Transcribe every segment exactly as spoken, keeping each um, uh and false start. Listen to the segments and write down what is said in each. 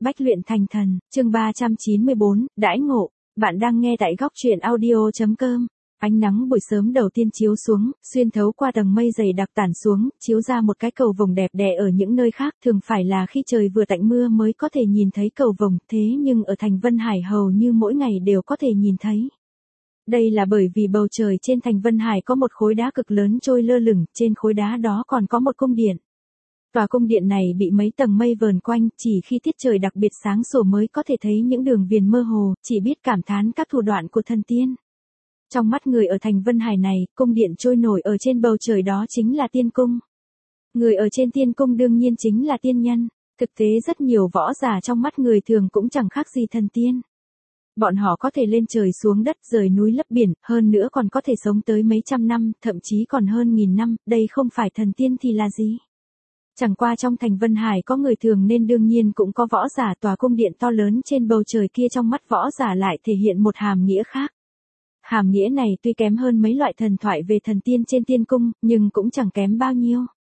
Bách luyện thành thần, chương ba trăm chín mươi bốn, đãi ngộ. Bạn đang nghe tại góc truyện audio chấm com. Ánh nắng buổi sớm đầu tiên chiếu xuống, xuyên thấu qua tầng mây dày đặc tản xuống, chiếu ra một cái cầu vồng đẹp đẽ ở những nơi khác thường phải là khi trời vừa tạnh mưa mới có thể nhìn thấy cầu vồng, thế nhưng ở thành Vân Hải hầu như mỗi ngày đều có thể nhìn thấy. Đây là bởi vì bầu trời trên thành Vân Hải có một khối đá cực lớn trôi lơ lửng, trên khối đá đó còn có một cung điện. Tòa cung điện này bị mấy tầng mây vờn quanh, chỉ khi tiết trời đặc biệt sáng sủa mới có thể thấy những đường viền mơ hồ, chỉ biết cảm thán các thủ đoạn của thần tiên. Trong mắt người ở thành Vân Hải này, cung điện trôi nổi ở trên bầu trời đó chính là tiên cung. Người ở trên tiên cung đương nhiên chính là tiên nhân, thực tế rất nhiều võ giả trong mắt người thường cũng chẳng khác gì thần tiên. Bọn họ có thể lên trời xuống đất, rời núi lấp biển, hơn nữa còn có thể sống tới mấy trăm năm, thậm chí còn hơn nghìn năm, đây không phải thần tiên thì là gì? Chẳng qua trong thành Vân Hải có người thường nên đương nhiên cũng có võ giả, tòa cung điện to lớn trên bầu trời kia trong mắt võ giả lại thể hiện một hàm nghĩa khác. Hàm nghĩa này tuy kém hơn mấy loại thần thoại về thần tiên trên tiên cung, nhưng cũng chẳng kém bao nhiêu.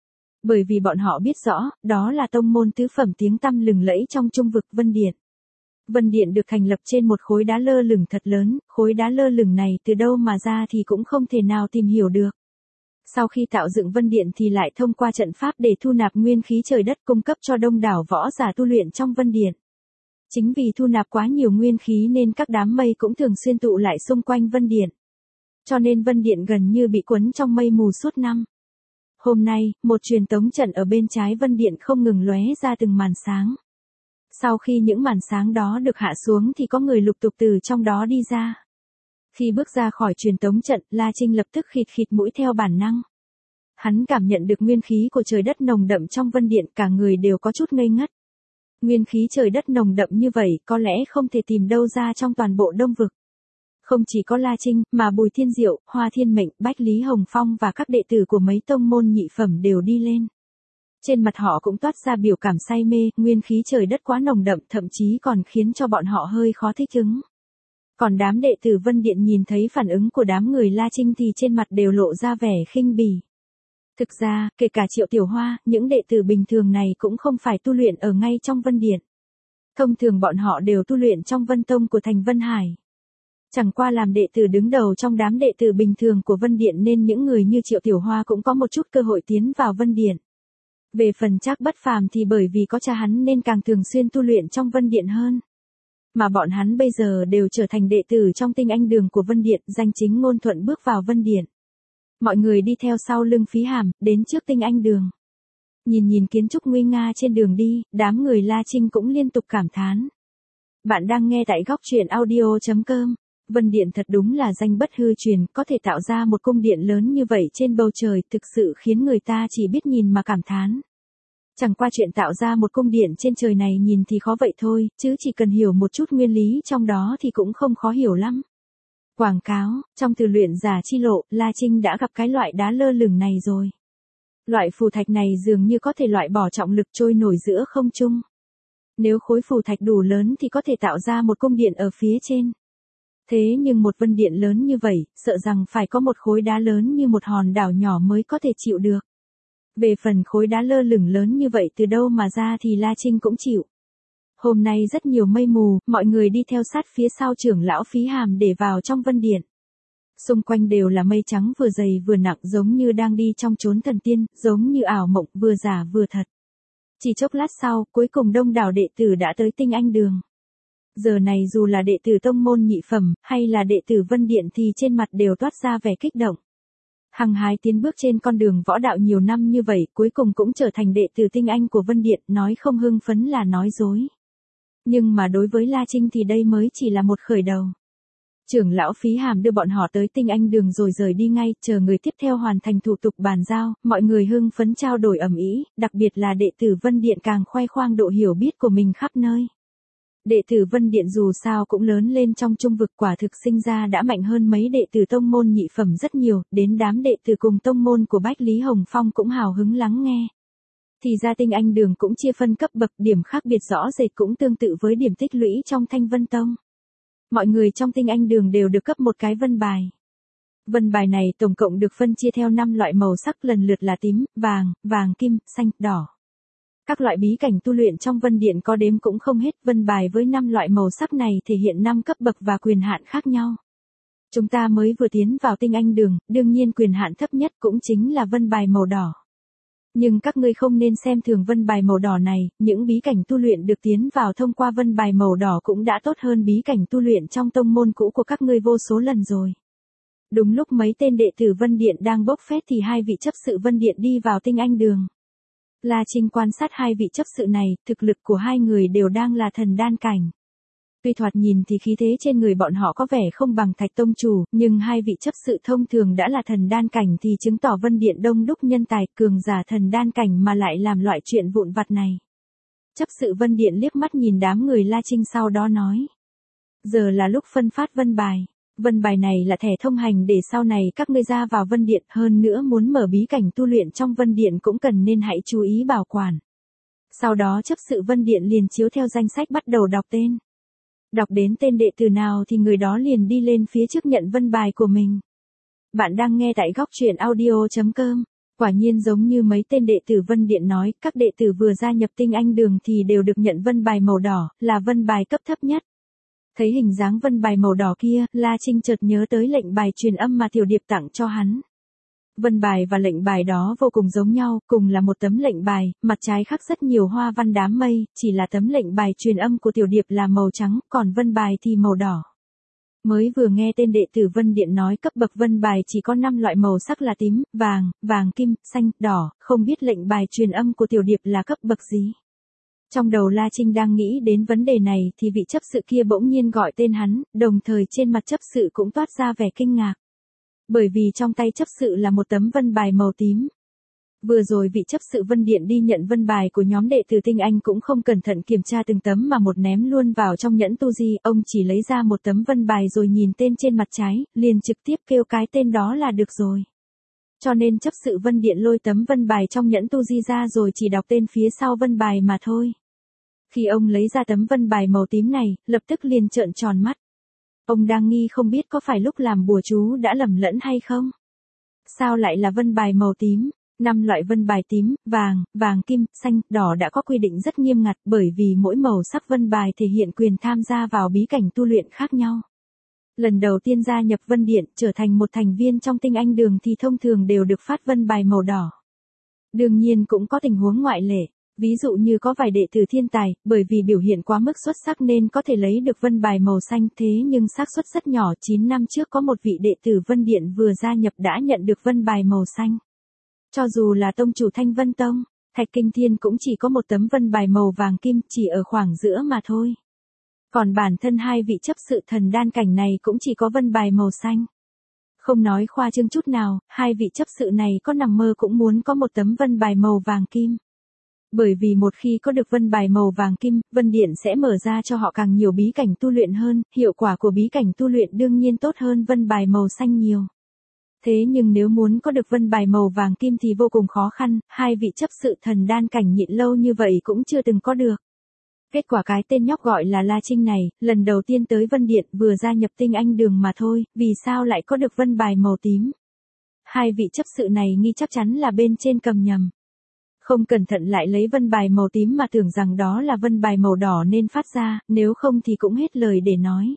Bởi vì bọn họ biết rõ, đó là tông môn tứ phẩm tiếng tăm lừng lẫy trong trung vực Vân Điện. Vân Điện được thành lập trên một khối đá lơ lửng thật lớn, khối đá lơ lửng này từ đâu mà ra thì cũng không thể nào tìm hiểu được. Sau khi tạo dựng Vân Điện thì lại thông qua trận pháp để thu nạp nguyên khí trời đất cung cấp cho đông đảo võ giả tu luyện trong Vân Điện. Chính vì thu nạp quá nhiều nguyên khí nên các đám mây cũng thường xuyên tụ lại xung quanh Vân Điện. Cho nên Vân Điện gần như bị cuốn trong mây mù suốt năm. Hôm nay, một truyền tống trận ở bên trái Vân Điện không ngừng lóe ra từng màn sáng. Sau khi những màn sáng đó được hạ xuống thì có người lục tục từ trong đó đi ra. Khi bước ra khỏi truyền tống trận, La Trinh lập tức khịt khịt mũi theo bản năng. Hắn cảm nhận được nguyên khí của trời đất nồng đậm trong Vân Điện, cả người đều có chút ngây ngất. Nguyên khí trời đất nồng đậm như vậy có lẽ không thể tìm đâu ra trong toàn bộ Đông Vực. Không chỉ có La Trinh, mà Bùi Thiên Diệu, Hoa Thiên Mệnh, Bách Lý Hồng Phong và các đệ tử của mấy tông môn nhị phẩm đều đi lên. Trên mặt họ cũng toát ra biểu cảm say mê, nguyên khí trời đất quá nồng đậm thậm chí còn khiến cho bọn họ hơi khó thích ứng. Còn đám đệ tử Vân Điện nhìn thấy phản ứng của đám người La Trinh thì trên mặt đều lộ ra vẻ khinh bỉ. Thực ra, kể cả Triệu Tiểu Hoa, những đệ tử bình thường này cũng không phải tu luyện ở ngay trong Vân Điện. Thông thường bọn họ đều tu luyện trong Vân Tông của thành Vân Hải. Chẳng qua làm đệ tử đứng đầu trong đám đệ tử bình thường của Vân Điện nên những người như Triệu Tiểu Hoa cũng có một chút cơ hội tiến vào Vân Điện. Về phần Trác Bất Phàm thì bởi vì có cha hắn nên càng thường xuyên tu luyện trong Vân Điện hơn. Mà bọn hắn bây giờ đều trở thành đệ tử trong tinh anh đường của Vân Điện, danh chính ngôn thuận bước vào Vân Điện. Mọi người đi theo sau lưng Phí Hàm, đến trước tinh anh đường. Nhìn nhìn kiến trúc nguy nga trên đường đi, đám người La Trinh cũng liên tục cảm thán. Bạn đang nghe tại góc truyện audio chấm com. Vân Điện thật đúng là danh bất hư truyền, có thể tạo ra một cung điện lớn như vậy trên bầu trời, thực sự khiến người ta chỉ biết nhìn mà cảm thán. Chẳng qua chuyện tạo ra một cung điện trên trời này nhìn thì khó vậy thôi, chứ chỉ cần hiểu một chút nguyên lý trong đó thì cũng không khó hiểu lắm. Quảng cáo, trong từ luyện giả chi lộ, La Trinh đã gặp cái loại đá lơ lửng này rồi. Loại phù thạch này dường như có thể loại bỏ trọng lực trôi nổi giữa không trung. Nếu khối phù thạch đủ lớn thì có thể tạo ra một cung điện ở phía trên. Thế nhưng một Vân Điện lớn như vậy, sợ rằng phải có một khối đá lớn như một hòn đảo nhỏ mới có thể chịu được. Về phần khối đá lơ lửng lớn như vậy từ đâu mà ra thì La Trinh cũng chịu. Hôm nay rất nhiều mây mù, mọi người đi theo sát phía sau trưởng lão Phí Hàm để vào trong Vân Điện. Xung quanh đều là mây trắng vừa dày vừa nặng giống như đang đi trong chốn thần tiên, giống như ảo mộng vừa giả vừa thật. Chỉ chốc lát sau, cuối cùng đông đảo đệ tử đã tới tinh anh đường. Giờ này dù là đệ tử tông môn nhị phẩm, hay là đệ tử Vân Điện thì trên mặt đều toát ra vẻ kích động. Hăng hái tiến bước trên con đường võ đạo nhiều năm như vậy, cuối cùng cũng trở thành đệ tử tinh anh của Vân Điện, nói không hưng phấn là nói dối. Nhưng mà đối với La Trinh thì đây mới chỉ là một khởi đầu. Trưởng lão Phí Hàm đưa bọn họ tới tinh anh đường rồi rời đi ngay, chờ người tiếp theo hoàn thành thủ tục bàn giao, mọi người hưng phấn trao đổi ầm ĩ, đặc biệt là đệ tử Vân Điện càng khoe khoang độ hiểu biết của mình khắp nơi. Đệ tử Vân Điện dù sao cũng lớn lên trong trung vực, quả thực sinh ra đã mạnh hơn mấy đệ tử tông môn nhị phẩm rất nhiều, đến đám đệ tử cùng tông môn của Bách Lý Hồng Phong cũng hào hứng lắng nghe. Thì ra tinh anh đường cũng chia phân cấp bậc, điểm khác biệt rõ rệt cũng tương tự với điểm tích lũy trong Thanh Vân Tông. Mọi người trong tinh anh đường đều được cấp một cái vân bài. Vân bài này tổng cộng được phân chia theo năm loại màu sắc lần lượt là tím, vàng, vàng kim, xanh, đỏ. Các loại bí cảnh tu luyện trong Vân Điện có đếm cũng không hết, vân bài với năm loại màu sắc này thể hiện năm cấp bậc và quyền hạn khác nhau. Chúng ta mới vừa tiến vào tinh anh đường, đương nhiên quyền hạn thấp nhất cũng chính là vân bài màu đỏ. Nhưng các ngươi không nên xem thường vân bài màu đỏ này, những bí cảnh tu luyện được tiến vào thông qua vân bài màu đỏ cũng đã tốt hơn bí cảnh tu luyện trong tông môn cũ của các ngươi vô số lần rồi. Đúng lúc mấy tên đệ tử Vân Điện đang bốc phét thì hai vị chấp sự Vân Điện đi vào tinh anh đường. La Trinh quan sát hai vị chấp sự này, thực lực của hai người đều đang là thần đan cảnh. Tuy thoạt nhìn thì khí thế trên người bọn họ có vẻ không bằng Thạch Tông Chủ, nhưng hai vị chấp sự thông thường đã là thần đan cảnh thì chứng tỏ Vân Điện đông đúc nhân tài, cường giả thần đan cảnh mà lại làm loại chuyện vụn vặt này. Chấp sự Vân Điện liếc mắt nhìn đám người La Trinh sau đó nói. Giờ là lúc phân phát vân bài. Vân bài này là thẻ thông hành để sau này các ngươi ra vào Vân Điện, hơn nữa muốn mở bí cảnh tu luyện trong Vân Điện cũng cần nên hãy chú ý bảo quản. Sau đó chấp sự Vân Điện liền chiếu theo danh sách bắt đầu đọc tên. Đọc đến tên đệ tử nào thì người đó liền đi lên phía trước nhận vân bài của mình. Bạn đang nghe tại góc truyện audio chấm com. Quả nhiên giống như mấy tên đệ tử Vân Điện nói, các đệ tử vừa gia nhập tinh anh đường thì đều được nhận vân bài màu đỏ, là vân bài cấp thấp nhất. Thấy hình dáng vân bài màu đỏ kia, La Trinh chợt nhớ tới lệnh bài truyền âm mà Tiểu Điệp tặng cho hắn. Vân bài và lệnh bài đó vô cùng giống nhau, cùng là một tấm lệnh bài, mặt trái khắc rất nhiều hoa văn đám mây, chỉ là tấm lệnh bài truyền âm của Tiểu Điệp là màu trắng, còn vân bài thì màu đỏ. Mới vừa nghe tên đệ tử Vân Điện nói cấp bậc vân bài chỉ có năm loại màu sắc là tím, vàng, vàng kim, xanh, đỏ, không biết lệnh bài truyền âm của Tiểu Điệp là cấp bậc gì. Trong đầu La Trinh đang nghĩ đến vấn đề này thì vị chấp sự kia bỗng nhiên gọi tên hắn, đồng thời trên mặt chấp sự cũng toát ra vẻ kinh ngạc. Bởi vì trong tay chấp sự là một tấm vân bài màu tím. Vừa rồi vị chấp sự Vân Điện đi nhận vân bài của nhóm đệ tử tinh anh cũng không cẩn thận kiểm tra từng tấm mà một ném luôn vào trong nhẫn tu di, ông chỉ lấy ra một tấm vân bài rồi nhìn tên trên mặt trái, liền trực tiếp kêu cái tên đó là được rồi. Cho nên chấp sự Vân Điện lôi tấm vân bài trong nhẫn tu di ra rồi chỉ đọc tên phía sau vân bài mà thôi. Khi ông lấy ra tấm vân bài màu tím này, lập tức liền trợn tròn mắt. Ông đang nghi không biết có phải lúc làm bùa chú đã lầm lẫn hay không? Sao lại là vân bài màu tím? Năm loại vân bài tím, vàng, vàng kim, xanh, đỏ đã có quy định rất nghiêm ngặt bởi vì mỗi màu sắc vân bài thể hiện quyền tham gia vào bí cảnh tu luyện khác nhau. Lần đầu tiên gia nhập Vân Điện trở thành một thành viên trong tinh anh đường thì thông thường đều được phát vân bài màu đỏ. Đương nhiên cũng có tình huống ngoại lệ. Ví dụ như có vài đệ tử thiên tài, bởi vì biểu hiện quá mức xuất sắc nên có thể lấy được vân bài màu xanh, thế nhưng xác suất rất nhỏ. Chín năm trước có một vị đệ tử Vân Điện vừa gia nhập đã nhận được vân bài màu xanh. Cho dù là tông chủ Thanh Vân Tông, Thạch Kinh Thiên cũng chỉ có một tấm vân bài màu vàng kim, chỉ ở khoảng giữa mà thôi. Còn bản thân hai vị chấp sự thần đan cảnh này cũng chỉ có vân bài màu xanh. Không nói khoa trương chút nào, hai vị chấp sự này có nằm mơ cũng muốn có một tấm vân bài màu vàng kim. Bởi vì một khi có được vân bài màu vàng kim, Vân Điện sẽ mở ra cho họ càng nhiều bí cảnh tu luyện hơn, hiệu quả của bí cảnh tu luyện đương nhiên tốt hơn vân bài màu xanh nhiều. Thế nhưng nếu muốn có được vân bài màu vàng kim thì vô cùng khó khăn, hai vị chấp sự thần đan cảnh nhịn lâu như vậy cũng chưa từng có được. Kết quả cái tên nhóc gọi là La Trinh này, lần đầu tiên tới Vân Điện vừa gia nhập tinh anh đường mà thôi, vì sao lại có được vân bài màu tím? Hai vị chấp sự này nghi chắc chắn là bên trên cầm nhầm. Không cẩn thận lại lấy vân bài màu tím mà tưởng rằng đó là vân bài màu đỏ nên phát ra, nếu không thì cũng hết lời để nói.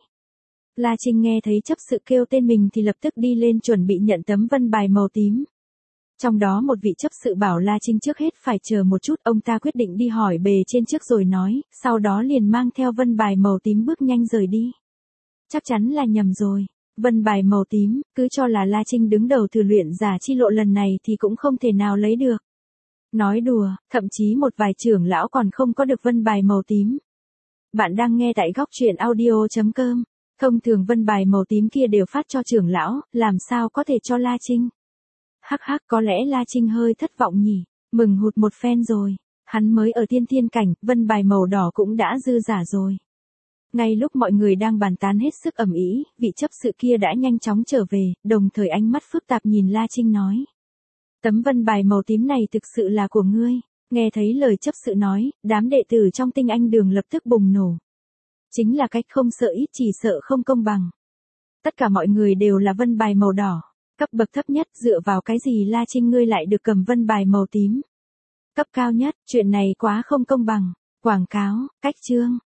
La Trinh nghe thấy chấp sự kêu tên mình thì lập tức đi lên chuẩn bị nhận tấm vân bài màu tím. Trong đó một vị chấp sự bảo La Trinh trước hết phải chờ một chút, ông ta quyết định đi hỏi bề trên trước rồi nói, sau đó liền mang theo vân bài màu tím bước nhanh rời đi. Chắc chắn là nhầm rồi. Vân bài màu tím, cứ cho là La Trinh đứng đầu thử luyện giả chi lộ lần này thì cũng không thể nào lấy được. Nói đùa, thậm chí một vài trưởng lão còn không có được vân bài màu tím. Bạn đang nghe tại góc truyện audio chấm com. Thông thường vân bài màu tím kia đều phát cho trưởng lão, làm sao có thể cho La Trinh? Hắc hắc, có lẽ La Trinh hơi thất vọng nhỉ, mừng hụt một phen rồi. Hắn mới ở tiên thiên cảnh, vân bài màu đỏ cũng đã dư giả rồi. Ngay lúc mọi người đang bàn tán hết sức ầm ĩ, vị chấp sự kia đã nhanh chóng trở về, đồng thời ánh mắt phức tạp nhìn La Trinh nói. Tấm vân bài màu tím này thực sự là của ngươi. Nghe thấy lời chấp sự nói, đám đệ tử trong tinh anh đường lập tức bùng nổ. Chính là cách không sợ ít chỉ sợ không công bằng. Tất cả mọi người đều là vân bài màu đỏ. Cấp bậc thấp nhất dựa vào cái gì La Trinh ngươi lại được cầm vân bài màu tím. Cấp cao nhất, chuyện này quá không công bằng. Quảng cáo, cách chương.